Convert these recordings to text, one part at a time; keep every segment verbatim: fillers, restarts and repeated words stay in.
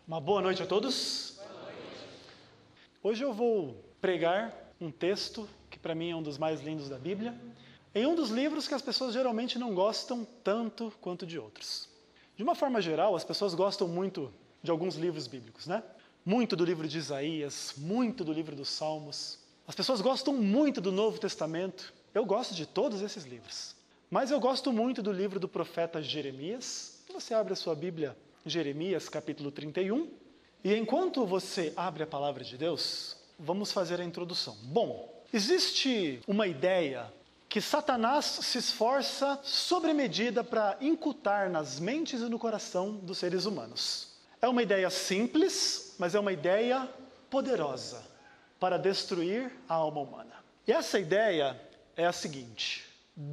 Uma boa noite a todos. Boa noite. Hoje eu vou pregar um texto que para mim é um dos mais lindos da Bíblia, em um dos livros que as pessoas geralmente não gostam tanto quanto de outros. De uma forma geral, as pessoas gostam muito de alguns livros bíblicos, né? Muito do livro de Isaías, muito do livro dos Salmos. As pessoas gostam muito do Novo Testamento. Eu gosto de todos esses livros. Mas eu gosto muito do livro do profeta Jeremias. Você abre a sua Bíblia, Jeremias, capítulo trinta e um. E enquanto você abre a palavra de Deus, vamos fazer a introdução. Bom, existe uma ideia que Satanás se esforça sobre medida para incutir nas mentes e no coração dos seres humanos. É uma ideia simples, mas é uma ideia poderosa para destruir a alma humana. E essa ideia é a seguinte: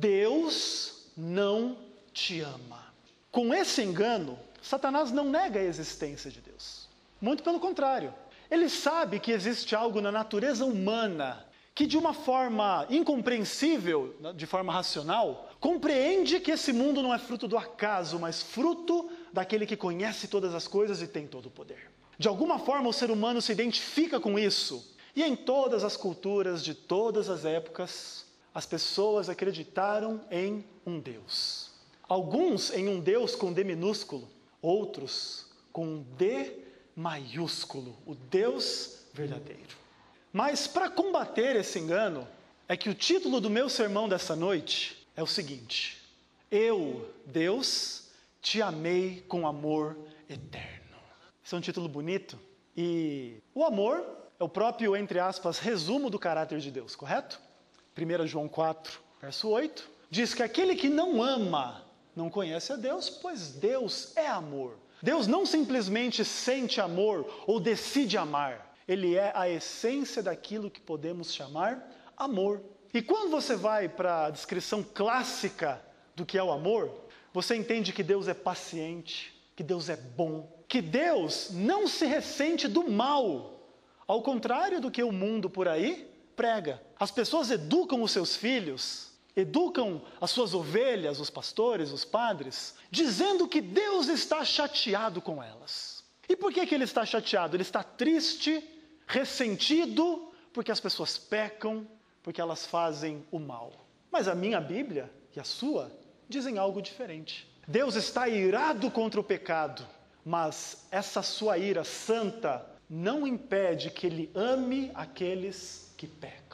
Deus não te ama. Com esse engano, Satanás não nega a existência de Deus. Muito pelo contrário. Ele sabe que existe algo na natureza humana que, de uma forma incompreensível, de forma racional, compreende que esse mundo não é fruto do acaso, mas fruto daquele que conhece todas as coisas e tem todo o poder. De alguma forma, o ser humano se identifica com isso. E em todas as culturas de todas as épocas, as pessoas acreditaram em um Deus. Alguns em um Deus com D minúsculo, outros com um D maiúsculo, o Deus verdadeiro. Mas para combater esse engano, é que o título do meu sermão dessa noite é o seguinte: Eu, Deus, te amei com amor eterno. Esse é um título bonito. E o amor é o próprio, entre aspas, resumo do caráter de Deus, correto? primeira João quatro, verso oito, diz que aquele que não ama não conhece a Deus, pois Deus é amor. Deus não simplesmente sente amor ou decide amar. Ele é a essência daquilo que podemos chamar amor. E quando você vai para a descrição clássica do que é o amor, você entende que Deus é paciente, que Deus é bom, que Deus não se ressente do mal, ao contrário do que o mundo por aí prega. As pessoas educam os seus filhos, educam as suas ovelhas, os pastores, os padres, dizendo que Deus está chateado com elas. E por que que ele está chateado? Ele está triste, ressentido, porque as pessoas pecam, porque elas fazem o mal. Mas a minha Bíblia e a sua dizem algo diferente. Deus está irado contra o pecado, mas essa sua ira santa não impede que ele ame aqueles que pecam.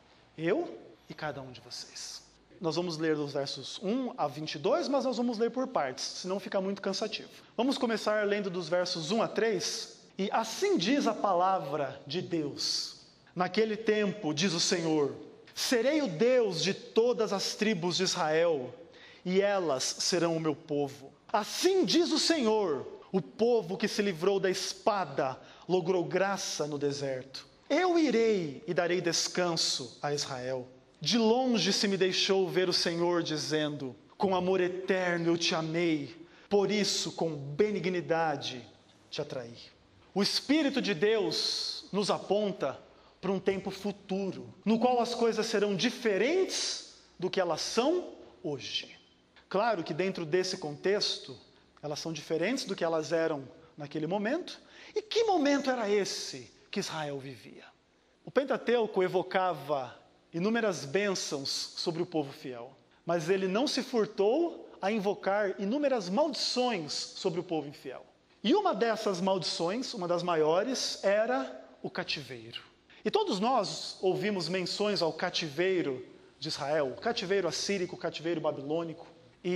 Eu e cada um de vocês. Nós vamos ler dos versos um a vinte e dois, mas nós vamos ler por partes, senão fica muito cansativo. Vamos começar lendo dos versos um a três. E assim diz a palavra de Deus: Naquele tempo, diz o Senhor, serei o Deus de todas as tribos de Israel, e elas serão o meu povo. Assim diz o Senhor, o povo que se livrou da espada logrou graça no deserto. Eu irei e darei descanso a Israel. De longe se me deixou ver o Senhor dizendo: com amor eterno eu te amei, por isso com benignidade te atraí. O Espírito de Deus nos aponta para um tempo futuro, no qual as coisas serão diferentes do que elas são hoje. Claro que dentro desse contexto, elas são diferentes do que elas eram naquele momento. E que momento era esse que Israel vivia? O Pentateuco evocava inúmeras bênçãos sobre o povo fiel, mas ele não se furtou a invocar inúmeras maldições sobre o povo infiel. E uma dessas maldições, uma das maiores, era o cativeiro. E todos nós ouvimos menções ao cativeiro de Israel, o cativeiro assírico, o cativeiro babilônico,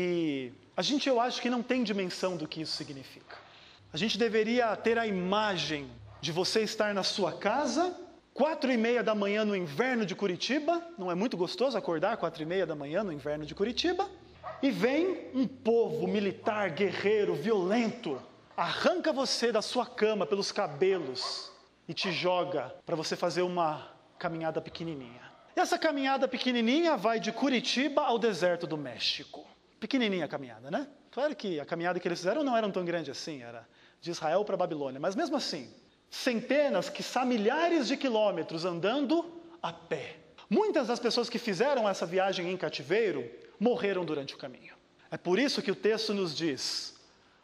e a gente, eu acho que não tem dimensão do que isso significa. A gente deveria ter a imagem de você estar na sua casa, quatro e meia da manhã no inverno de Curitiba, não é muito gostoso acordar quatro e meia da manhã no inverno de Curitiba, e vem um povo militar, guerreiro, violento, arranca você da sua cama pelos cabelos e te joga para você fazer uma caminhada pequenininha. E essa caminhada pequenininha vai de Curitiba ao deserto do México. Pequenininha a caminhada, né? Claro que a caminhada que eles fizeram não era tão grande assim, era de Israel para a Babilônia, mas mesmo assim, centenas, quiçá milhares de quilômetros andando a pé. Muitas das pessoas que fizeram essa viagem em cativeiro morreram durante o caminho. É por isso que o texto nos diz: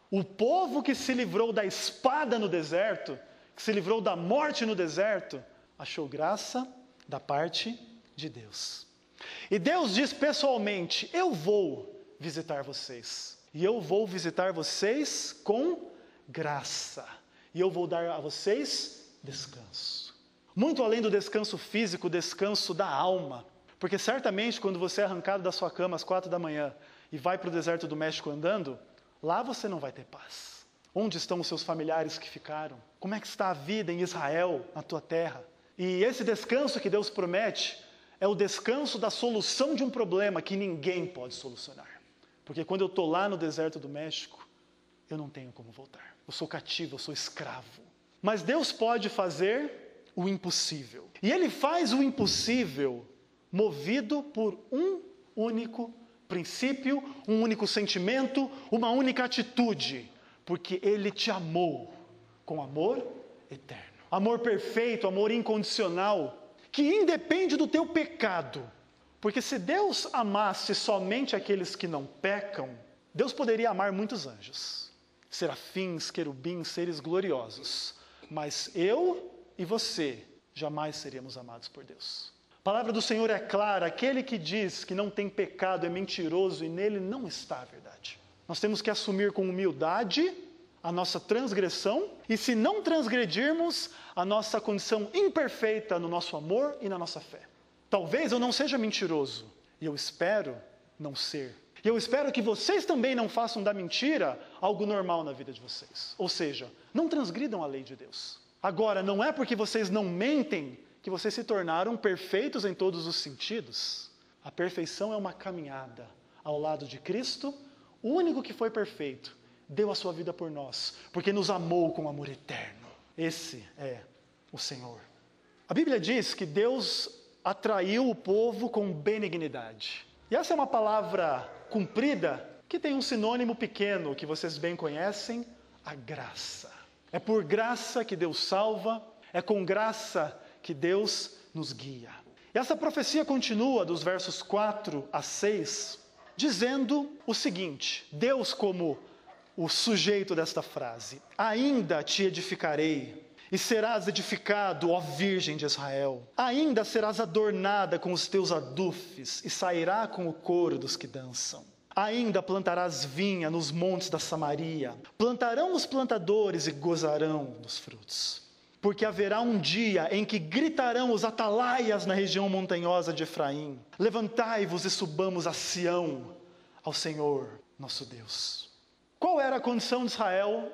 O povo que se livrou da espada no deserto, que se livrou da morte no deserto, achou graça da parte de Deus. E Deus diz pessoalmente: eu vou visitar vocês. E eu vou visitar vocês com graça. E eu vou dar a vocês descanso. Muito além do descanso físico, o descanso da alma. Porque certamente quando você é arrancado da sua cama às quatro da manhã e vai para o deserto do México andando, lá você não vai ter paz. Onde estão os seus familiares que ficaram? Como é que está a vida em Israel, na tua terra? E esse descanso que Deus promete é o descanso da solução de um problema que ninguém pode solucionar. Porque quando eu estou lá no deserto do México, eu não tenho como voltar. Eu sou cativo, eu sou escravo. Mas Deus pode fazer o impossível. E Ele faz o impossível movido por um único princípio, um único sentimento, uma única atitude. Porque Ele te amou com amor eterno. Amor perfeito, amor incondicional, que independe do teu pecado. Porque se Deus amasse somente aqueles que não pecam, Deus poderia amar muitos anjos, serafins, querubins, seres gloriosos. Mas eu e você jamais seríamos amados por Deus. A palavra do Senhor é clara: aquele que diz que não tem pecado é mentiroso e nele não está a verdade. Nós temos que assumir com humildade a nossa transgressão e, se não transgredirmos, a nossa condição imperfeita no nosso amor e na nossa fé. Talvez eu não seja mentiroso, e eu espero não ser. E eu espero que vocês também não façam da mentira algo normal na vida de vocês. Ou seja, não transgridam a lei de Deus. Agora, não é porque vocês não mentem que vocês se tornaram perfeitos em todos os sentidos. A perfeição é uma caminhada ao lado de Cristo, o único que foi perfeito, deu a sua vida por nós, porque nos amou com amor eterno. Esse é o Senhor. A Bíblia diz que Deus atraiu o povo com benignidade. E essa é uma palavra comprida que tem um sinônimo pequeno que vocês bem conhecem: a graça. É por graça que Deus salva, é com graça que Deus nos guia. E essa profecia continua dos versos quatro a seis, dizendo o seguinte: Deus, como o sujeito desta frase: ainda te edificarei, e serás edificado, ó Virgem de Israel. Ainda serás adornada com os teus adufes, e sairá com o coro dos que dançam. Ainda plantarás vinha nos montes da Samaria. Plantarão os plantadores e gozarão dos frutos. Porque haverá um dia em que gritarão os atalaias na região montanhosa de Efraim: levantai-vos e subamos a Sião, ao Senhor nosso Deus. Qual era a condição de Israel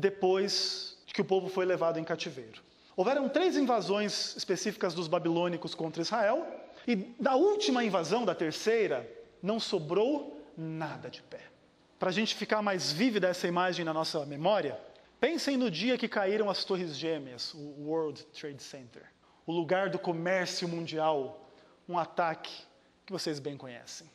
depois que o povo foi levado em cativeiro? Houveram três invasões específicas dos babilônicos contra Israel, e da última invasão, da terceira, não sobrou nada de pé. Para a gente ficar mais vívida essa imagem na nossa memória, pensem no dia que caíram as Torres Gêmeas, o World Trade Center, o lugar do comércio mundial, um ataque que vocês bem conhecem.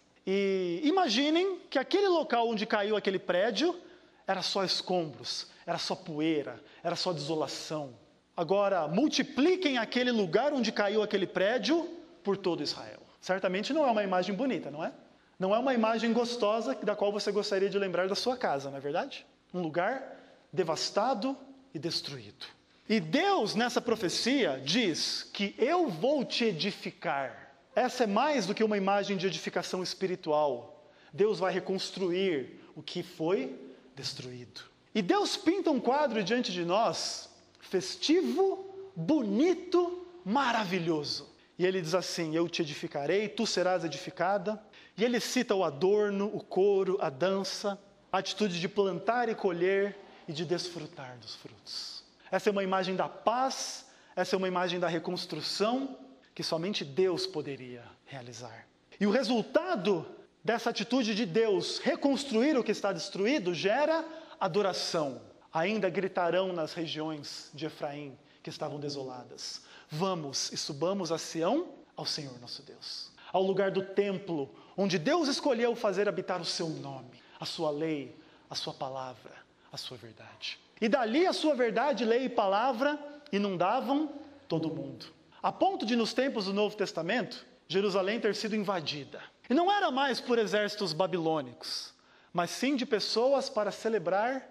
E imaginem que aquele local onde caiu aquele prédio era só escombros, era só poeira, era só desolação. Agora, multipliquem aquele lugar onde caiu aquele prédio por todo Israel. Certamente não é uma imagem bonita, não é? Não é uma imagem gostosa da qual você gostaria de lembrar da sua casa, não é verdade? Um lugar devastado e destruído. E Deus, nessa profecia, diz que eu vou te edificar. Essa é mais do que uma imagem de edificação espiritual. Deus vai reconstruir o que foi destruído. E Deus pinta um quadro diante de nós, festivo, bonito, maravilhoso. E Ele diz assim: eu te edificarei, tu serás edificada. E Ele cita o adorno, o coro, a dança, a atitude de plantar e colher e de desfrutar dos frutos. Essa é uma imagem da paz, essa é uma imagem da reconstrução que somente Deus poderia realizar. E o resultado dessa atitude de Deus reconstruir o que está destruído gera adoração. Ainda gritarão nas regiões de Efraim que estavam desoladas: vamos e subamos a Sião, ao Senhor nosso Deus. Ao lugar do templo, onde Deus escolheu fazer habitar o seu nome, a sua lei, a sua palavra, a sua verdade. E dali a sua verdade, lei e palavra inundavam todo mundo. A ponto de, nos tempos do Novo Testamento, Jerusalém ter sido invadida. E não era mais por exércitos babilônicos, mas sim de pessoas para celebrar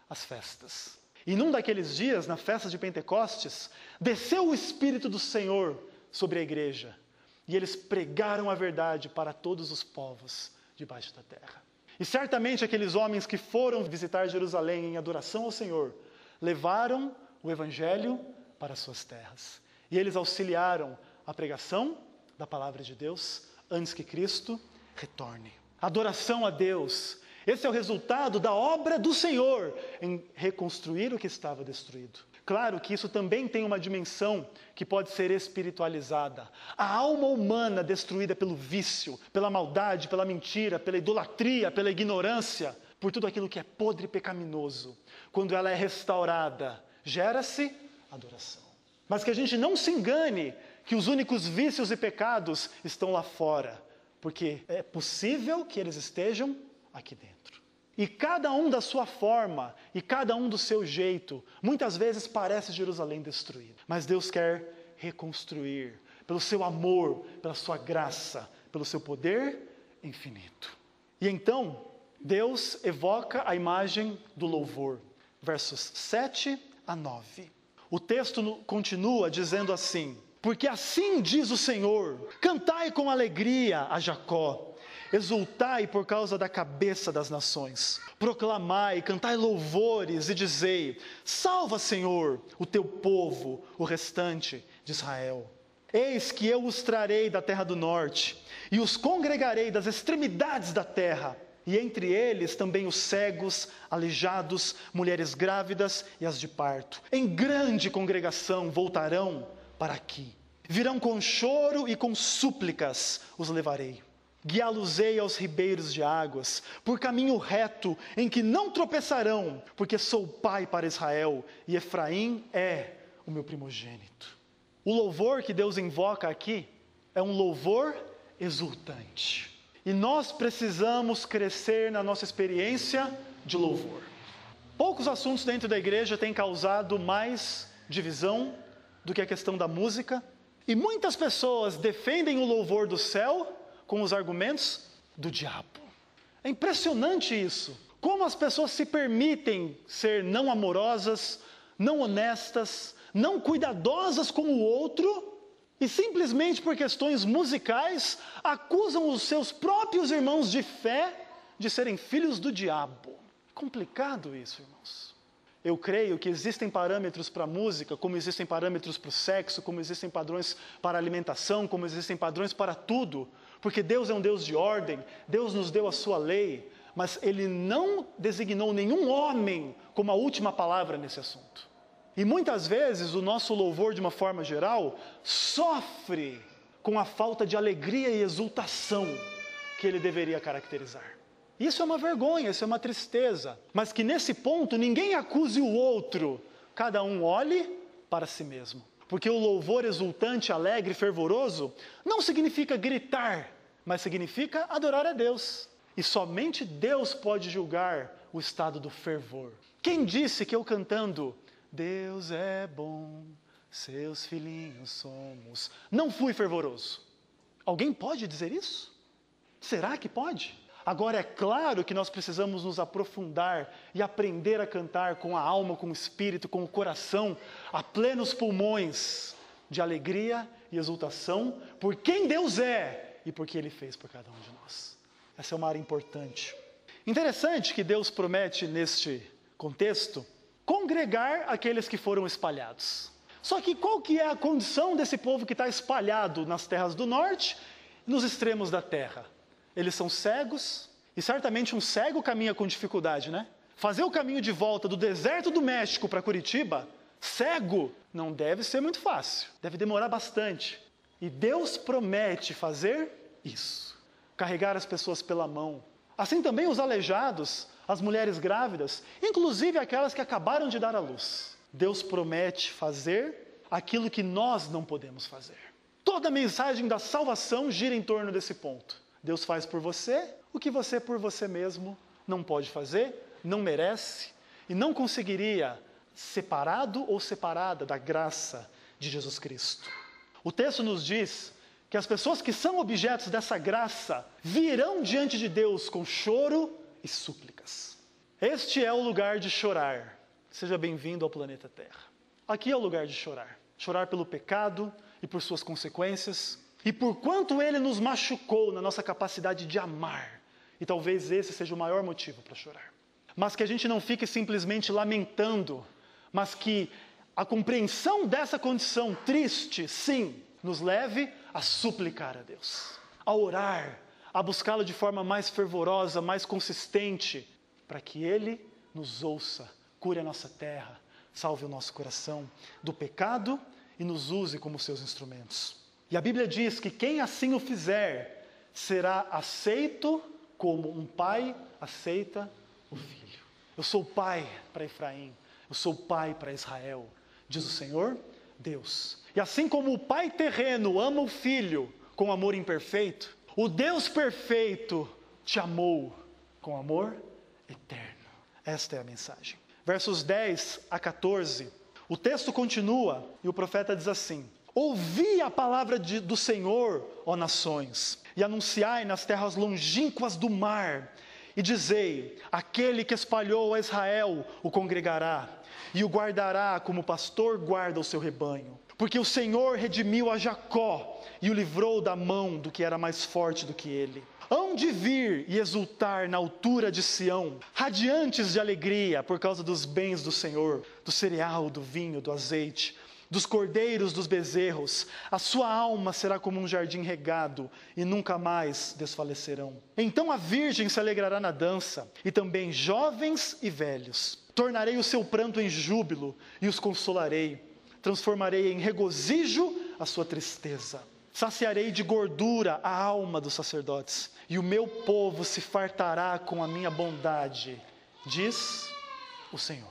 as festas. E num daqueles dias, na festa de Pentecostes, desceu o Espírito do Senhor sobre a igreja. E eles pregaram a verdade para todos os povos debaixo da terra. E certamente aqueles homens que foram visitar Jerusalém em adoração ao Senhor, levaram o Evangelho para suas terras. E eles auxiliaram a pregação da palavra de Deus antes que Cristo retorne. Adoração a Deus. Esse é o resultado da obra do Senhor em reconstruir o que estava destruído. Claro que isso também tem uma dimensão que pode ser espiritualizada. A alma humana destruída pelo vício, pela maldade, pela mentira, pela idolatria, pela ignorância, por tudo aquilo que é podre e pecaminoso. Quando ela é restaurada, gera-se adoração. Mas que a gente não se engane que os únicos vícios e pecados estão lá fora, porque é possível que eles estejam aqui dentro. E cada um da sua forma, e cada um do seu jeito, muitas vezes parece Jerusalém destruída. Mas Deus quer reconstruir, pelo seu amor, pela sua graça, pelo seu poder infinito. E então, Deus evoca a imagem do louvor, versos sete a nove. O texto continua dizendo assim: porque assim diz o Senhor, cantai com alegria a Jacó, exultai por causa da cabeça das nações, proclamai, cantai louvores e dizei, salva, Senhor, o teu povo, o restante de Israel. Eis que eu os trarei da terra do norte, e os congregarei das extremidades da terra, e entre eles também os cegos, aleijados, mulheres grávidas e as de parto. Em grande congregação voltarão para aqui. Virão com choro e com súplicas os levarei. Guiá-los-ei aos ribeiros de águas, por caminho reto, em que não tropeçarão, porque sou pai para Israel, e Efraim é o meu primogênito. O louvor que Deus invoca aqui é um louvor exultante. E nós precisamos crescer na nossa experiência de louvor. Poucos assuntos dentro da igreja têm causado mais divisão do que a questão da música, e muitas pessoas defendem o louvor do céu com os argumentos do diabo. É impressionante isso. Como as pessoas se permitem ser não amorosas, não honestas, não cuidadosas com o outro, e simplesmente por questões musicais, acusam os seus próprios irmãos de fé de serem filhos do diabo. Complicado isso, irmãos. Eu creio que existem parâmetros para a música, como existem parâmetros para o sexo, como existem padrões para a alimentação, como existem padrões para tudo. Porque Deus é um Deus de ordem, Deus nos deu a sua lei, mas Ele não designou nenhum homem como a última palavra nesse assunto. E muitas vezes o nosso louvor, de uma forma geral, sofre com a falta de alegria e exultação que ele deveria caracterizar. Isso é uma vergonha, isso é uma tristeza, mas que nesse ponto ninguém acuse o outro, cada um olhe para si mesmo. Porque o louvor exultante, alegre, fervoroso, não significa gritar, mas significa adorar a Deus. E somente Deus pode julgar o estado do fervor. Quem disse que eu cantando, Deus é bom, seus filhinhos somos, não fui fervoroso? Alguém pode dizer isso? Será que pode? Agora, é claro que nós precisamos nos aprofundar e aprender a cantar com a alma, com o espírito, com o coração, a plenos pulmões de alegria e exultação por quem Deus é e por que Ele fez por cada um de nós. Essa é uma área importante. Interessante que Deus promete, neste contexto, congregar aqueles que foram espalhados. Só que qual que é a condição desse povo que está espalhado nas terras do norte e nos extremos da terra? Eles são cegos, e certamente um cego caminha com dificuldade, né? Fazer o caminho de volta do deserto do México para Curitiba, cego, não deve ser muito fácil, deve demorar bastante. E Deus promete fazer isso, carregar as pessoas pela mão. Assim também os aleijados, as mulheres grávidas, inclusive aquelas que acabaram de dar à luz. Deus promete fazer aquilo que nós não podemos fazer. Toda a mensagem da salvação gira em torno desse ponto. Deus faz por você o que você por você mesmo não pode fazer, não merece e não conseguiria separado ou separada da graça de Jesus Cristo. O texto nos diz que as pessoas que são objetos dessa graça virão diante de Deus com choro e súplicas. Este é o lugar de chorar. Seja bem-vindo ao planeta Terra. Aqui é o lugar de chorar. Chorar pelo pecado e por suas consequências. E por quanto ele nos machucou na nossa capacidade de amar. E talvez esse seja o maior motivo para chorar. Mas que a gente não fique simplesmente lamentando, mas que a compreensão dessa condição triste, sim, nos leve a suplicar a Deus, a orar, a buscá-lo de forma mais fervorosa, mais consistente, para que Ele nos ouça, cure a nossa terra, salve o nosso coração do pecado e nos use como seus instrumentos. E a Bíblia diz que quem assim o fizer será aceito como um pai aceita o filho. Eu sou pai para Efraim, eu sou pai para Israel, diz o Senhor Deus. E assim como o pai terreno ama o filho com amor imperfeito, o Deus perfeito te amou com amor eterno. Esta é a mensagem. Versos dez a quatorze, o texto continua e o profeta diz assim: ouvi a palavra de, do Senhor, ó nações, e anunciai nas terras longínquas do mar, e dizei: aquele que espalhou a Israel o congregará, e o guardará como o pastor guarda o seu rebanho. Porque o Senhor redimiu a Jacó, e o livrou da mão do que era mais forte do que ele. Hão de vir e exultar na altura de Sião, radiantes de alegria por causa dos bens do Senhor, do cereal, do vinho, do azeite, dos cordeiros, dos bezerros. A sua alma será como um jardim regado, e nunca mais desfalecerão. Então a virgem se alegrará na dança, e também jovens e velhos. Tornarei o seu pranto em júbilo, e os consolarei. Transformarei em regozijo a sua tristeza. Saciarei de gordura a alma dos sacerdotes, e o meu povo se fartará com a minha bondade, diz o Senhor.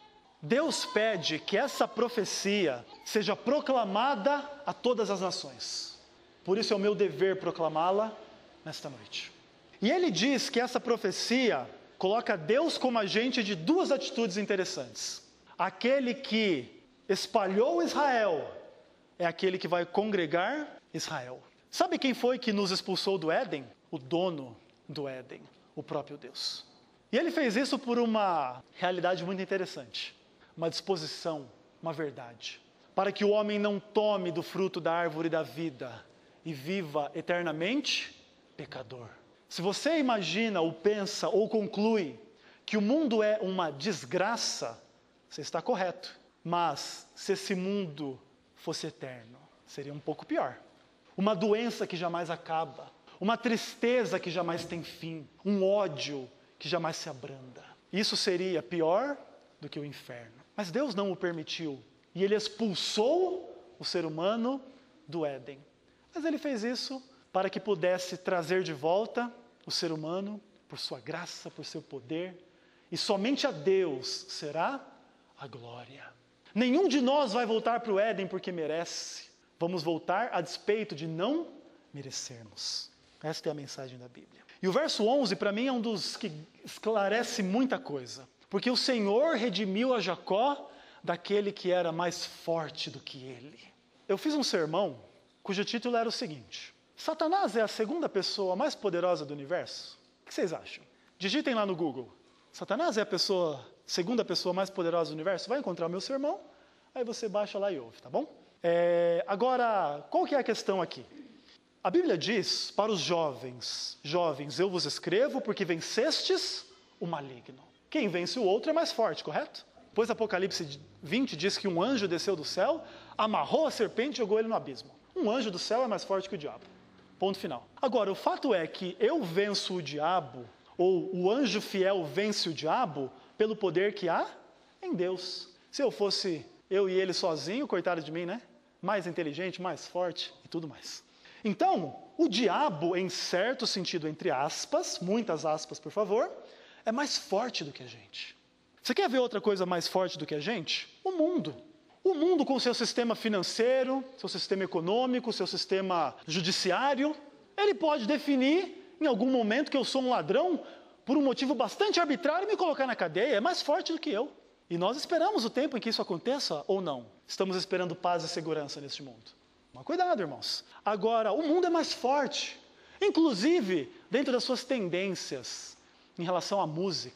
Deus pede que essa profecia seja proclamada a todas as nações. Por isso é o meu dever proclamá-la nesta noite. E ele diz que essa profecia coloca Deus como agente de duas atitudes interessantes. Aquele que espalhou Israel é aquele que vai congregar Israel. Sabe quem foi que nos expulsou do Éden? O dono do Éden, o próprio Deus. E ele fez isso por uma realidade muito interessante. Uma disposição, uma verdade, para que o homem não tome do fruto da árvore da vida e viva eternamente pecador. Se você imagina ou pensa ou conclui que o mundo é uma desgraça, você está correto. Mas se esse mundo fosse eterno, seria um pouco pior. Uma doença que jamais acaba, uma tristeza que jamais tem fim, um ódio que jamais se abranda. Isso seria pior do que o inferno. Mas Deus não o permitiu, e Ele expulsou o ser humano do Éden. Mas Ele fez isso para que pudesse trazer de volta o ser humano, por sua graça, por seu poder, e somente a Deus será a glória. Nenhum de nós vai voltar para o Éden porque merece. Vamos voltar a despeito de não merecermos. Esta é a mensagem da Bíblia. E o verso onze, para mim, é um dos que esclarece muita coisa. Porque o Senhor redimiu a Jacó daquele que era mais forte do que ele. Eu fiz um sermão cujo título era o seguinte: Satanás é a segunda pessoa mais poderosa do universo? O que vocês acham? Digitem lá no Google. Satanás é a pessoa, segunda pessoa mais poderosa do universo? Vai encontrar o meu sermão, aí você baixa lá e ouve, tá bom? É, agora, qual que é a questão aqui? A Bíblia diz para os jovens: jovens, eu vos escrevo porque vencestes o maligno. Quem vence o outro é mais forte, correto? Pois Apocalipse vinte diz que um anjo desceu do céu, amarrou a serpente e jogou ele no abismo. Um anjo do céu é mais forte que o diabo. Ponto final. Agora, o fato é que eu venço o diabo, ou o anjo fiel vence o diabo, pelo poder que há em Deus. Se eu fosse eu e ele sozinho, coitado de mim, né? Mais inteligente, mais forte e tudo mais. Então, o diabo, em certo sentido, entre aspas, muitas aspas, por favor, é mais forte do que a gente. Você quer ver outra coisa mais forte do que a gente? O mundo. O mundo com seu sistema financeiro, seu sistema econômico, seu sistema judiciário, ele pode definir em algum momento que eu sou um ladrão por um motivo bastante arbitrário e me colocar na cadeia. É mais forte do que eu. E nós esperamos o tempo em que isso aconteça ou não? Estamos esperando paz e segurança neste mundo. Mas cuidado, irmãos. Agora, o mundo é mais forte. Inclusive, dentro das suas tendências em relação à música.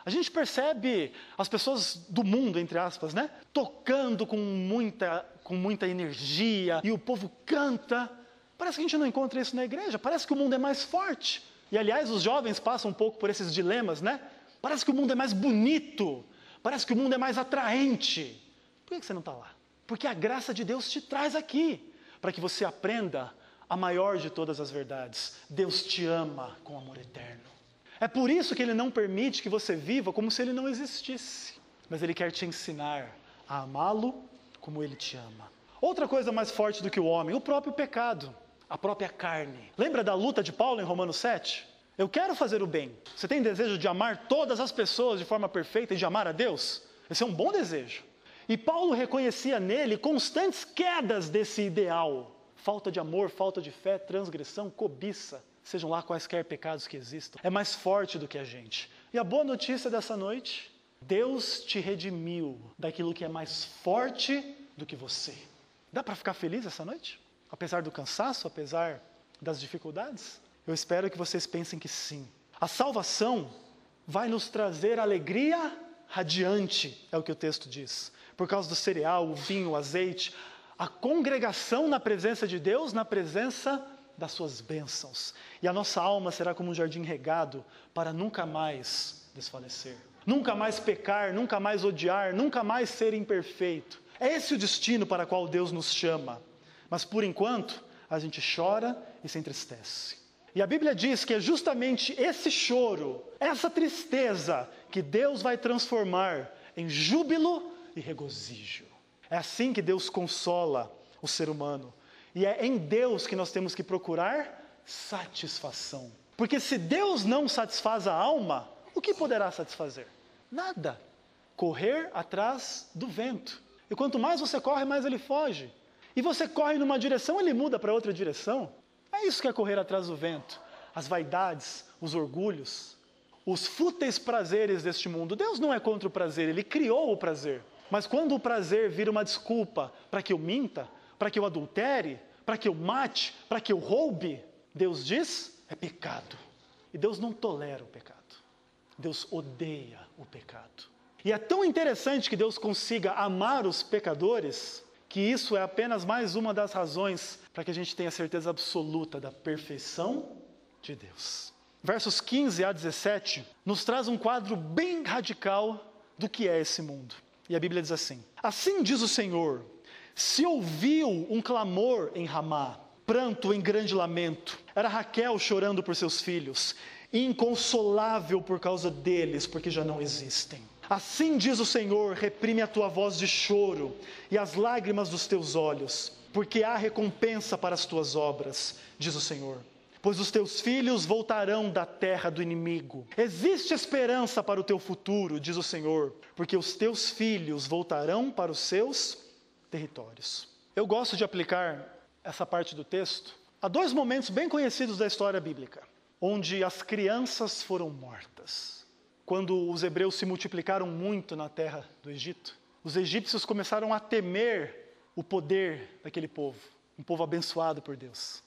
A gente percebe as pessoas do mundo, entre aspas, né? Tocando com muita, com muita energia, e o povo canta. Parece que a gente não encontra isso na igreja, parece que o mundo é mais forte. E aliás, os jovens passam um pouco por esses dilemas, né? Parece que o mundo é mais bonito, parece que o mundo é mais atraente. Por que você não está lá? Porque a graça de Deus te traz aqui, para que você aprenda a maior de todas as verdades. Deus te ama com amor eterno. É por isso que Ele não permite que você viva como se Ele não existisse. Mas Ele quer te ensinar a amá-lo como Ele te ama. Outra coisa mais forte do que o homem, o próprio pecado, a própria carne. Lembra da luta de Paulo em Romanos sete? Eu quero fazer o bem. Você tem desejo de amar todas as pessoas de forma perfeita e de amar a Deus? Esse é um bom desejo. E Paulo reconhecia nele constantes quedas desse ideal. Falta de amor, falta de fé, transgressão, cobiça. Sejam lá quaisquer pecados que existam, é mais forte do que a gente. E a boa notícia dessa noite, Deus te redimiu daquilo que é mais forte do que você. Dá para ficar feliz essa noite? Apesar do cansaço, apesar das dificuldades? Eu espero que vocês pensem que sim. A salvação vai nos trazer alegria radiante, é o que o texto diz. Por causa do cereal, o vinho, o azeite, a congregação na presença de Deus, na presença das suas bênçãos. E a nossa alma será como um jardim regado para nunca mais desfalecer. Nunca mais pecar, nunca mais odiar, nunca mais ser imperfeito. É esse o destino para o qual Deus nos chama. Mas por enquanto, a gente chora e se entristece. E a Bíblia diz que é justamente esse choro, essa tristeza, que Deus vai transformar em júbilo e regozijo. É assim que Deus consola o ser humano. E é em Deus que nós temos que procurar satisfação. Porque se Deus não satisfaz a alma, o que poderá satisfazer? Nada. Correr atrás do vento. E quanto mais você corre, mais ele foge. E você corre numa direção, ele muda para outra direção. É isso que é correr atrás do vento. As vaidades, os orgulhos, os fúteis prazeres deste mundo. Deus não é contra o prazer, Ele criou o prazer. Mas quando o prazer vira uma desculpa para que eu minta, para que eu adultere, para que eu mate, para que eu roube, Deus diz, é pecado. E Deus não tolera o pecado. Deus odeia o pecado. E é tão interessante que Deus consiga amar os pecadores, que isso é apenas mais uma das razões para que a gente tenha certeza absoluta da perfeição de Deus. Versos quinze a dezessete nos traz um quadro bem radical do que é esse mundo. E a Bíblia diz assim: assim diz o Senhor, se ouviu um clamor em Ramá, pranto em grande lamento. Era Raquel chorando por seus filhos, inconsolável por causa deles, porque já não existem. Assim diz o Senhor, reprime a tua voz de choro e as lágrimas dos teus olhos, porque há recompensa para as tuas obras, diz o Senhor. Pois os teus filhos voltarão da terra do inimigo. Existe esperança para o teu futuro, diz o Senhor, porque os teus filhos voltarão para os seus territórios. Eu gosto de aplicar essa parte do texto a dois momentos bem conhecidos da história bíblica, onde as crianças foram mortas. Quando os hebreus se multiplicaram muito na terra do Egito, os egípcios começaram a temer o poder daquele povo, um povo abençoado por Deus.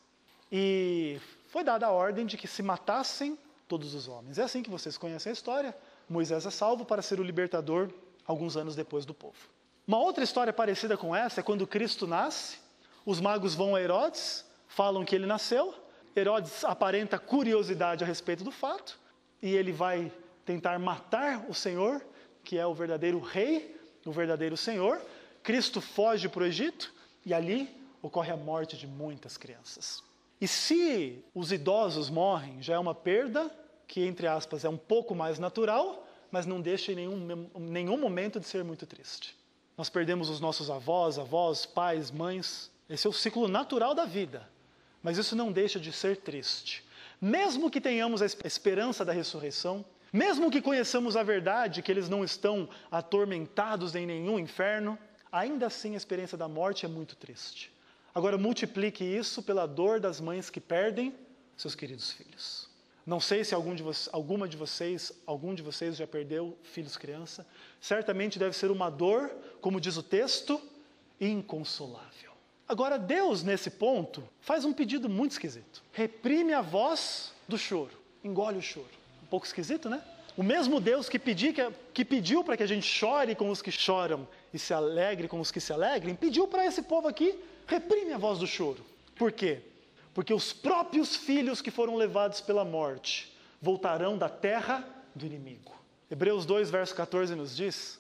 E foi dada a ordem de que se matassem todos os homens. É assim que vocês conhecem a história. Moisés é salvo para ser o libertador alguns anos depois do povo. Uma outra história parecida com essa é quando Cristo nasce, os magos vão a Herodes, falam que ele nasceu, Herodes aparenta curiosidade a respeito do fato, e ele vai tentar matar o Senhor, que é o verdadeiro rei, o verdadeiro Senhor. Cristo foge para o Egito, e ali ocorre a morte de muitas crianças. E se os idosos morrem, já é uma perda, que entre aspas é um pouco mais natural, mas não deixa em nenhum, nenhum momento de ser muito triste. Nós perdemos os nossos avós, avós, pais, mães. Esse é o ciclo natural da vida. Mas isso não deixa de ser triste. Mesmo que tenhamos a esperança da ressurreição, mesmo que conheçamos a verdade, que eles não estão atormentados em nenhum inferno, ainda assim a experiência da morte é muito triste. Agora multiplique isso pela dor das mães que perdem seus queridos filhos. Não sei se algum de vo- alguma de vocês, algum de vocês já perdeu filhos criança. Certamente deve ser uma dor, como diz o texto, inconsolável. Agora Deus, nesse ponto, faz um pedido muito esquisito. Reprime a voz do choro, engole o choro. Um pouco esquisito, né? O mesmo Deus que, pedi, que, que pediu para que a gente chore com os que choram e se alegre com os que se alegrem, pediu para esse povo aqui, reprime a voz do choro. Por quê? Porque os próprios filhos que foram levados pela morte voltarão da terra do inimigo. Hebreus dois, verso catorze nos diz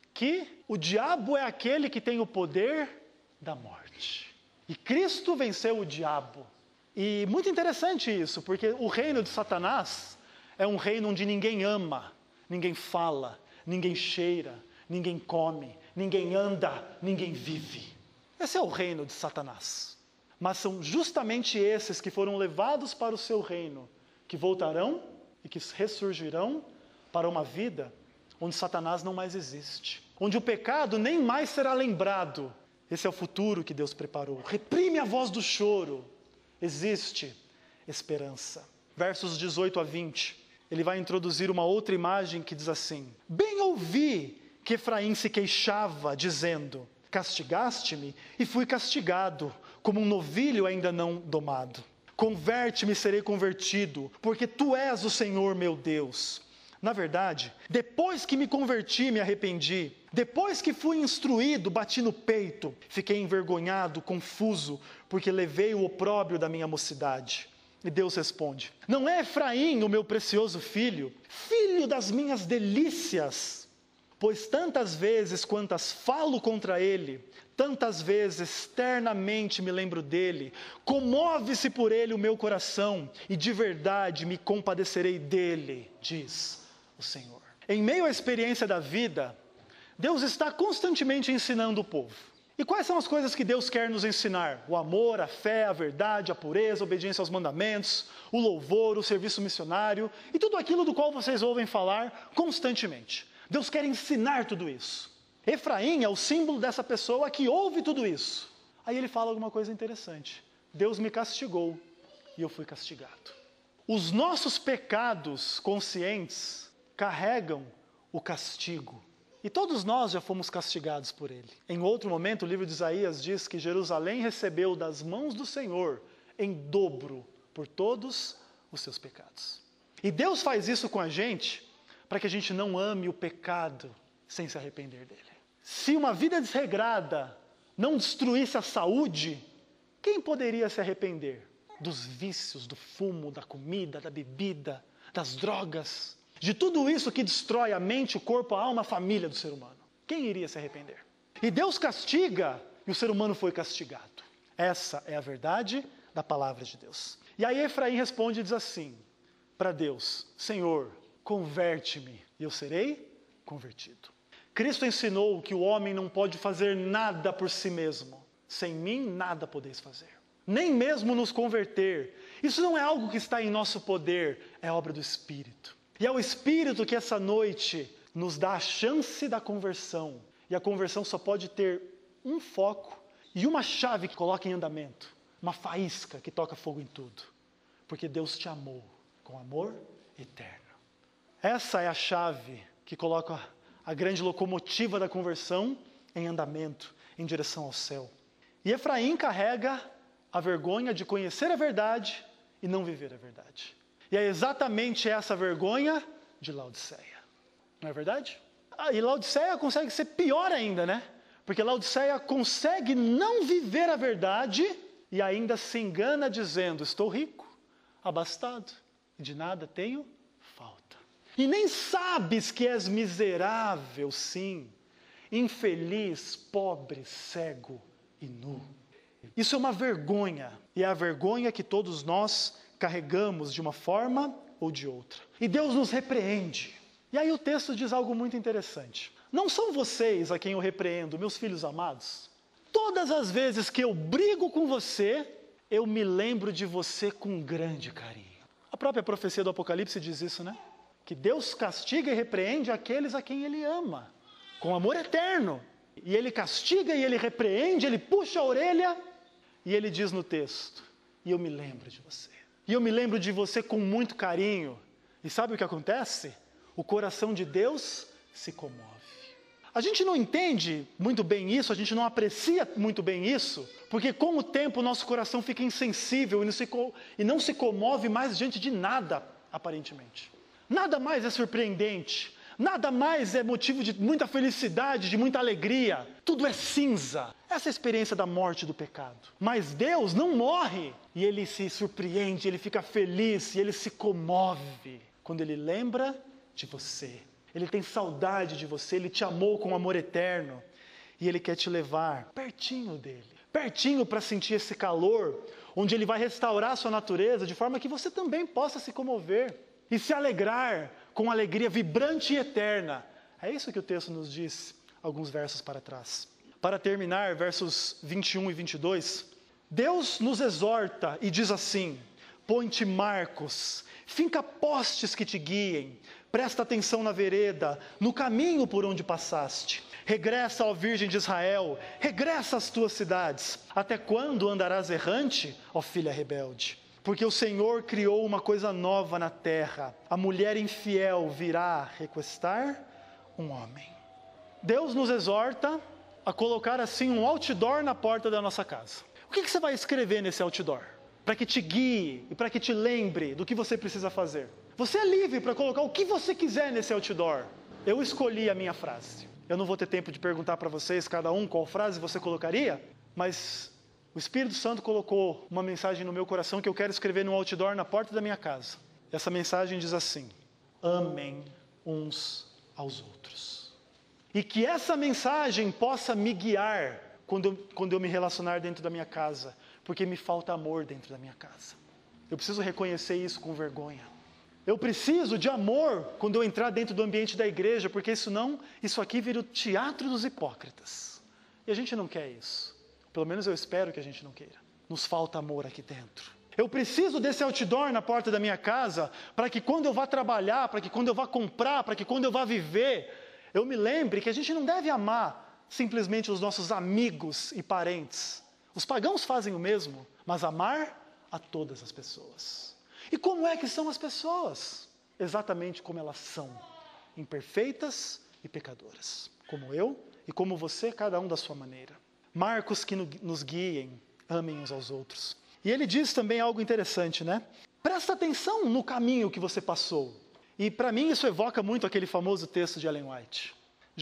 que o diabo é aquele que tem o poder da morte. E Cristo venceu o diabo. E muito interessante isso, porque o reino de Satanás é um reino onde ninguém ama, ninguém fala, ninguém cheira, ninguém come, ninguém anda, ninguém vive. Esse é o reino de Satanás. Mas são justamente esses que foram levados para o seu reino, que voltarão e que ressurgirão para uma vida onde Satanás não mais existe. Onde o pecado nem mais será lembrado. Esse é o futuro que Deus preparou. Reprime a voz do choro. Existe esperança. Versos dezoito a vinte. Ele vai introduzir uma outra imagem que diz assim: bem ouvi que Efraim se queixava, dizendo: castigaste-me e fui castigado, como um novilho ainda não domado. Converte-me e serei convertido, porque tu és o Senhor meu Deus. Na verdade, depois que me converti, me arrependi. Depois que fui instruído, bati no peito. Fiquei envergonhado, confuso, porque levei o opróbrio da minha mocidade. E Deus responde: não é Efraim o meu precioso filho, filho das minhas delícias? Pois tantas vezes quantas falo contra ele, tantas vezes ternamente me lembro dele, comove-se por ele o meu coração, e de verdade me compadecerei dele, diz o Senhor. Em meio à experiência da vida, Deus está constantemente ensinando o povo. E quais são as coisas que Deus quer nos ensinar? O amor, a fé, a verdade, a pureza, a obediência aos mandamentos, o louvor, o serviço missionário, e tudo aquilo do qual vocês ouvem falar constantemente. Deus quer ensinar tudo isso. Efraim é o símbolo dessa pessoa que ouve tudo isso. Aí ele fala alguma coisa interessante. Deus me castigou e eu fui castigado. Os nossos pecados conscientes carregam o castigo. E todos nós já fomos castigados por ele. Em outro momento, o livro de Isaías diz que Jerusalém recebeu das mãos do Senhor em dobro por todos os seus pecados. E Deus faz isso com a gente para que a gente não ame o pecado sem se arrepender dele. Se uma vida desregrada não destruísse a saúde, quem poderia se arrepender dos vícios, do fumo, da comida, da bebida, das drogas, de tudo isso que destrói a mente, o corpo, a alma, a família do ser humano? Quem iria se arrepender? E Deus castiga, e o ser humano foi castigado. Essa é a verdade da palavra de Deus. E aí Efraim responde e diz assim para Deus: Senhor, converte-me e eu serei convertido. Cristo ensinou que o homem não pode fazer nada por si mesmo. Sem mim, nada podeis fazer. Nem mesmo nos converter. Isso não é algo que está em nosso poder, é obra do Espírito. E é o Espírito que essa noite nos dá a chance da conversão. E a conversão só pode ter um foco e uma chave que coloca em andamento. Uma faísca que toca fogo em tudo. Porque Deus te amou com amor eterno. Essa é a chave que coloca a grande locomotiva da conversão em andamento, em direção ao céu. E Efraim carrega a vergonha de conhecer a verdade e não viver a verdade. E é exatamente essa vergonha de Laodiceia. Não é verdade? Ah, e Laodiceia consegue ser pior ainda, né? Porque Laodiceia consegue não viver a verdade e ainda se engana dizendo: estou rico, abastado, e de nada tenho falta. E nem sabes que és miserável, sim, infeliz, pobre, cego e nu. Isso é uma vergonha, e é a vergonha que todos nós carregamos de uma forma ou de outra. E Deus nos repreende. E aí o texto diz algo muito interessante. Não são vocês a quem eu repreendo, meus filhos amados? Todas as vezes que eu brigo com você, eu me lembro de você com grande carinho. A própria profecia do Apocalipse diz isso, né? Que Deus castiga e repreende aqueles a quem Ele ama, com amor eterno. E Ele castiga e Ele repreende, Ele puxa a orelha, e Ele diz no texto: e eu me lembro de você. E eu me lembro de você com muito carinho. E sabe o que acontece? O coração de Deus se comove. A gente não entende muito bem isso, a gente não aprecia muito bem isso, porque com o tempo o nosso coração fica insensível e não se, e não se comove mais diante de nada, aparentemente. Nada mais é surpreendente. Nada mais é motivo de muita felicidade, de muita alegria. Tudo é cinza. Essa é a experiência da morte e do pecado. Mas Deus não morre. E Ele se surpreende, Ele fica feliz, e Ele se comove quando Ele lembra de você. Ele tem saudade de você, Ele te amou com amor eterno. E Ele quer te levar pertinho dEle. Pertinho para sentir esse calor, onde Ele vai restaurar a sua natureza, de forma que você também possa se comover e se alegrar com alegria vibrante e eterna. É isso que o texto nos diz, alguns versos para trás. Para terminar, versos vinte e um e vinte e dois, Deus nos exorta e diz assim: põe-te marcos, finca postes que te guiem, presta atenção na vereda, no caminho por onde passaste. Regressa, ó Virgem de Israel, regressa às tuas cidades. Até quando andarás errante, ó filha rebelde? Porque o Senhor criou uma coisa nova na terra. A mulher infiel virá requestar um homem. Deus nos exorta a colocar assim um outdoor na porta da nossa casa. O que, que você vai escrever nesse outdoor? Para que te guie e para que te lembre do que você precisa fazer. Você é livre para colocar o que você quiser nesse outdoor. Eu escolhi a minha frase. Eu não vou ter tempo de perguntar para vocês, cada um, qual frase você colocaria, mas o Espírito Santo colocou uma mensagem no meu coração que eu quero escrever no outdoor na porta da minha casa. Essa mensagem diz assim: amem uns aos outros. E que essa mensagem possa me guiar quando eu, quando eu me relacionar dentro da minha casa, porque me falta amor dentro da minha casa. Eu preciso reconhecer isso com vergonha. Eu preciso de amor quando eu entrar dentro do ambiente da igreja, porque senão isso aqui vira o teatro dos hipócritas. E a gente não quer isso. Pelo menos eu espero que a gente não queira. Nos falta amor aqui dentro. Eu preciso desse outdoor na porta da minha casa, para que quando eu vá trabalhar, para que quando eu vá comprar, para que quando eu vá viver, eu me lembre que a gente não deve amar simplesmente os nossos amigos e parentes. Os pagãos fazem o mesmo, mas amar a todas as pessoas. E como é que são as pessoas? Exatamente como elas são, imperfeitas e pecadoras, como eu e como você, cada um da sua maneira. Marcos que nos guiem, amem uns aos outros. E ele diz também algo interessante, né? Presta atenção no caminho que você passou. E para mim isso evoca muito aquele famoso texto de Ellen White.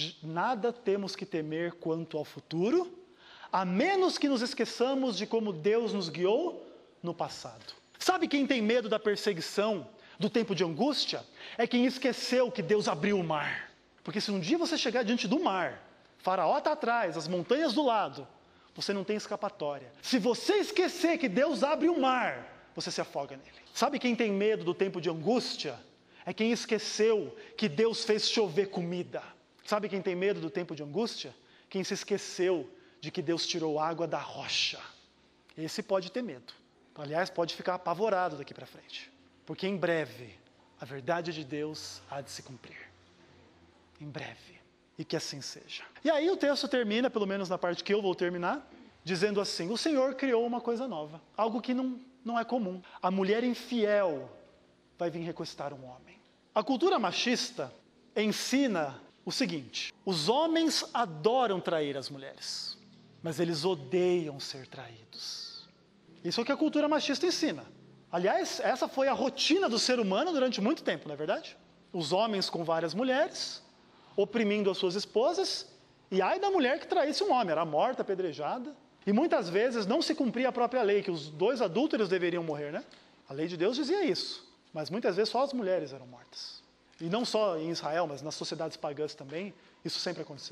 Nada temos que temer quanto ao futuro, a menos que nos esqueçamos de como Deus nos guiou no passado. Sabe quem tem medo da perseguição, do tempo de angústia? É quem esqueceu que Deus abriu o mar. Porque se um dia você chegar diante do mar, Faraó está atrás, as montanhas do lado, você não tem escapatória. Se você esquecer que Deus abre o mar, você se afoga nele. Sabe quem tem medo do tempo de angústia? É quem esqueceu que Deus fez chover comida. Sabe quem tem medo do tempo de angústia? Quem se esqueceu de que Deus tirou água da rocha. Esse pode ter medo. Aliás, pode ficar apavorado daqui para frente. Porque em breve, a verdade de Deus há de se cumprir. Em breve. E que assim seja. E aí o texto termina, pelo menos na parte que eu vou terminar, dizendo assim: o Senhor criou uma coisa nova. Algo que não, não é comum. A mulher infiel vai vir requestar um homem. A cultura machista ensina o seguinte: os homens adoram trair as mulheres, mas eles odeiam ser traídos. Isso é o que a cultura machista ensina. Aliás, essa foi a rotina do ser humano durante muito tempo, não é verdade? Os homens com várias mulheres, oprimindo as suas esposas, e ai da mulher que traísse um homem, era morta, apedrejada. E muitas vezes não se cumpria a própria lei, que os dois adúlteros deveriam morrer, né? A lei de Deus dizia isso, mas muitas vezes só as mulheres eram mortas. E não só em Israel, mas nas sociedades pagãs também, isso sempre aconteceu.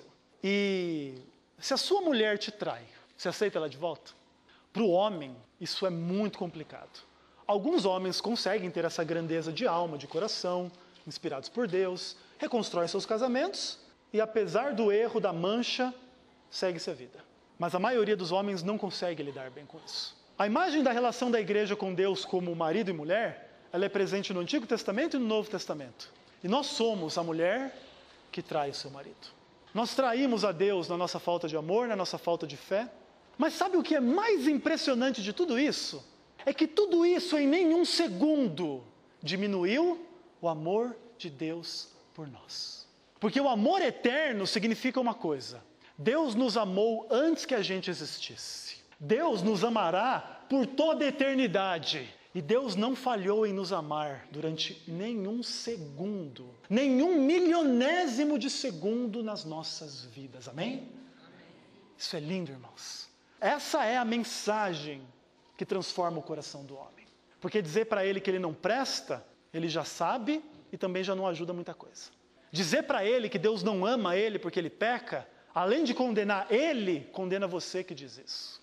E se a sua mulher te trai, você aceita ela de volta? Para o homem, isso é muito complicado. Alguns homens conseguem ter essa grandeza de alma, de coração, inspirados por Deus, reconstroem seus casamentos e, apesar do erro, da mancha, segue-se a vida. Mas a maioria dos homens não consegue lidar bem com isso. A imagem da relação da igreja com Deus como marido e mulher, ela é presente no Antigo Testamento e no Novo Testamento. E nós somos a mulher que trai o seu marido. Nós traímos a Deus na nossa falta de amor, na nossa falta de fé. Mas sabe o que é mais impressionante de tudo isso? É que tudo isso em nenhum segundo diminuiu o amor de Deus por nós. Porque o amor eterno significa uma coisa: Deus nos amou antes que a gente existisse. Deus nos amará por toda a eternidade. E Deus não falhou em nos amar durante nenhum segundo, nenhum milionésimo de segundo nas nossas vidas. Amém? Amém? Isso é lindo, irmãos. Essa é a mensagem que transforma o coração do homem. Porque dizer para ele que ele não presta, ele já sabe e também já não ajuda muita coisa. Dizer para ele que Deus não ama ele porque ele peca, além de condenar ele, condena você que diz isso.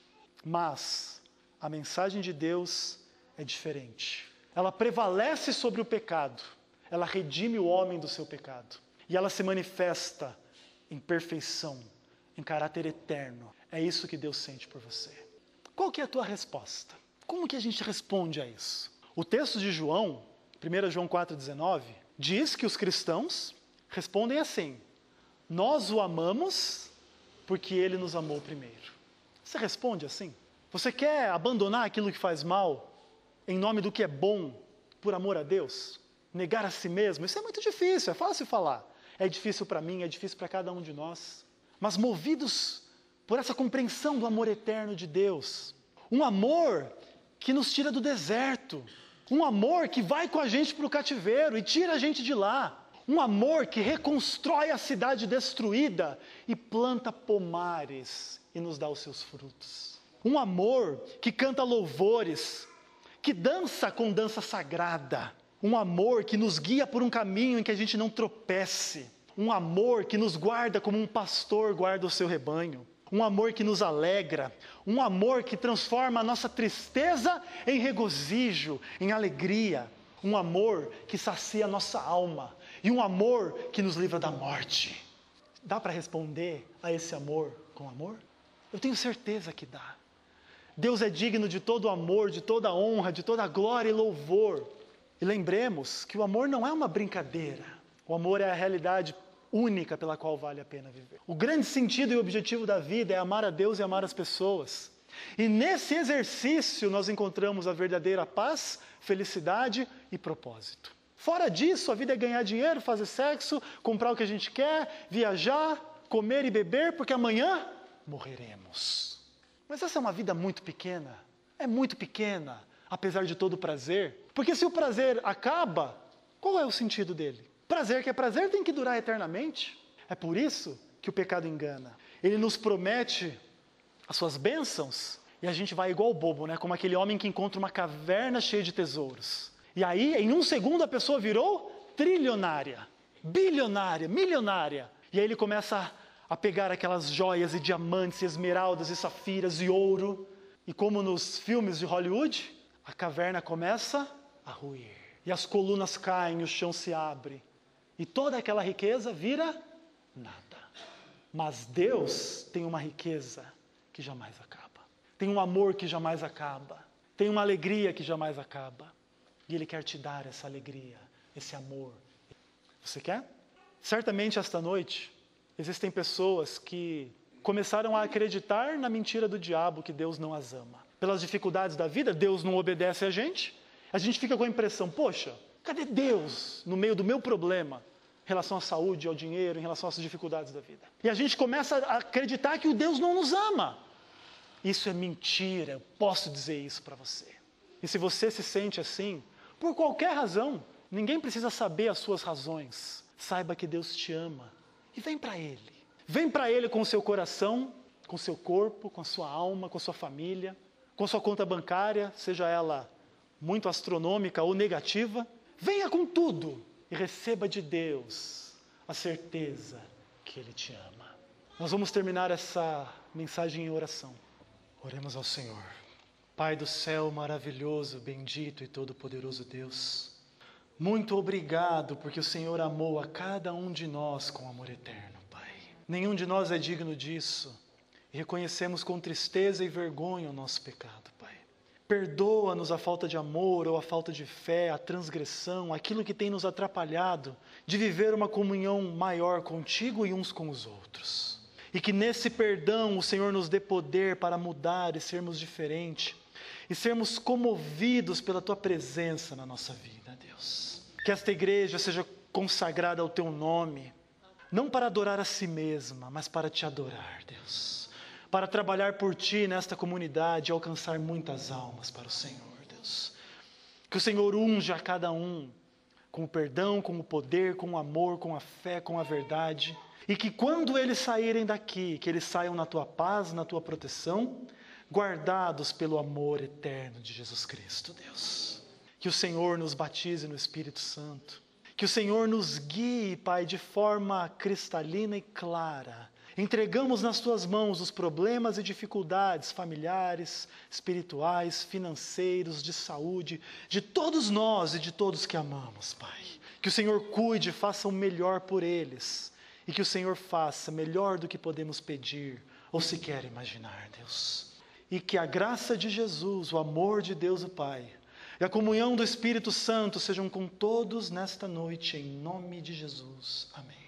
Mas a mensagem de Deus é diferente. Ela prevalece sobre o pecado. Ela redime o homem do seu pecado. E ela se manifesta em perfeição, em caráter eterno. É isso que Deus sente por você. Qual que é a tua resposta? Como que a gente responde a isso? O texto de João, primeiro João quatro, dezenove, diz que os cristãos respondem assim: nós o amamos porque ele nos amou primeiro. Você responde assim? Você quer abandonar aquilo que faz mal em nome do que é bom, por amor a Deus? Negar a si mesmo? Isso é muito difícil, é fácil falar. É difícil para mim, é difícil para cada um de nós. Mas movidos por essa compreensão do amor eterno de Deus, um amor que nos tira do deserto, um amor que vai com a gente para o cativeiro e tira a gente de lá, um amor que reconstrói a cidade destruída e planta pomares e nos dá os seus frutos. Um amor que canta louvores, que dança com dança sagrada. Um amor que nos guia por um caminho em que a gente não tropece. Um amor que nos guarda como um pastor guarda o seu rebanho. Um amor que nos alegra. Um amor que transforma a nossa tristeza em regozijo, em alegria. Um amor que sacia a nossa alma. E um amor que nos livra da morte. Dá para responder a esse amor com amor? Eu tenho certeza que dá. Deus é digno de todo amor, de toda honra, de toda glória e louvor. E lembremos que o amor não é uma brincadeira. O amor é a realidade única pela qual vale a pena viver. O grande sentido e objetivo da vida é amar a Deus e amar as pessoas. E nesse exercício nós encontramos a verdadeira paz, felicidade e propósito. Fora disso, a vida é ganhar dinheiro, fazer sexo, comprar o que a gente quer, viajar, comer e beber, porque amanhã morreremos. Mas essa é uma vida muito pequena, é muito pequena, apesar de todo o prazer. Porque se o prazer acaba, qual é o sentido dele? Prazer que é prazer tem que durar eternamente. É por isso que o pecado engana. Ele nos promete as suas bênçãos e a gente vai igual bobo, né? Como aquele homem que encontra uma caverna cheia de tesouros. E aí, em um segundo, a pessoa virou trilionária, bilionária, milionária. E aí ele começa a a pegar aquelas joias e diamantes, e esmeraldas e safiras e ouro. E como nos filmes de Hollywood, a caverna começa a ruir. E as colunas caem, o chão se abre. E toda aquela riqueza vira nada. Mas Deus tem uma riqueza que jamais acaba. Tem um amor que jamais acaba. Tem uma alegria que jamais acaba. E Ele quer te dar essa alegria, esse amor. Você quer? Certamente esta noite, existem pessoas que começaram a acreditar na mentira do diabo que Deus não as ama. Pelas dificuldades da vida, Deus não obedece a gente. A gente fica com a impressão, poxa, cadê Deus no meio do meu problema? Em relação à saúde, ao dinheiro, em relação às dificuldades da vida. E a gente começa a acreditar que o Deus não nos ama. Isso é mentira, eu posso dizer isso para você. E se você se sente assim, por qualquer razão, ninguém precisa saber as suas razões. Saiba que Deus te ama. E vem para Ele. Vem para Ele com o seu coração, com o seu corpo, com a sua alma, com a sua família, com a sua conta bancária, seja ela muito astronômica ou negativa. Venha com tudo e receba de Deus a certeza que Ele te ama. Nós vamos terminar essa mensagem em oração. Oremos ao Senhor. Pai do céu maravilhoso, bendito e todo-poderoso Deus, muito obrigado porque o Senhor amou a cada um de nós com amor eterno, Pai. Nenhum de nós é digno disso e reconhecemos com tristeza e vergonha o nosso pecado, Pai. Perdoa-nos a falta de amor ou a falta de fé, a transgressão, aquilo que tem nos atrapalhado de viver uma comunhão maior contigo e uns com os outros. E que nesse perdão o Senhor nos dê poder para mudar e sermos diferentes e sermos comovidos pela Tua presença na nossa vida, Deus. Que esta igreja seja consagrada ao Teu nome, não para adorar a si mesma, mas para Te adorar, Deus. Para trabalhar por Ti nesta comunidade e alcançar muitas almas para o Senhor, Deus. Que o Senhor unja a cada um com o perdão, com o poder, com o amor, com a fé, com a verdade. E que quando eles saírem daqui, que eles saiam na tua paz, na tua proteção, guardados pelo amor eterno de Jesus Cristo, Deus. Que o Senhor nos batize no Espírito Santo. Que o Senhor nos guie, Pai, de forma cristalina e clara. Entregamos nas tuas mãos os problemas e dificuldades familiares, espirituais, financeiros, de saúde, de todos nós e de todos que amamos, Pai. Que o Senhor cuide, faça o melhor por eles. E que o Senhor faça melhor do que podemos pedir ou sequer imaginar, Deus. E que a graça de Jesus, o amor de Deus o Pai, e a comunhão do Espírito Santo sejam com todos nesta noite, em nome de Jesus. Amém.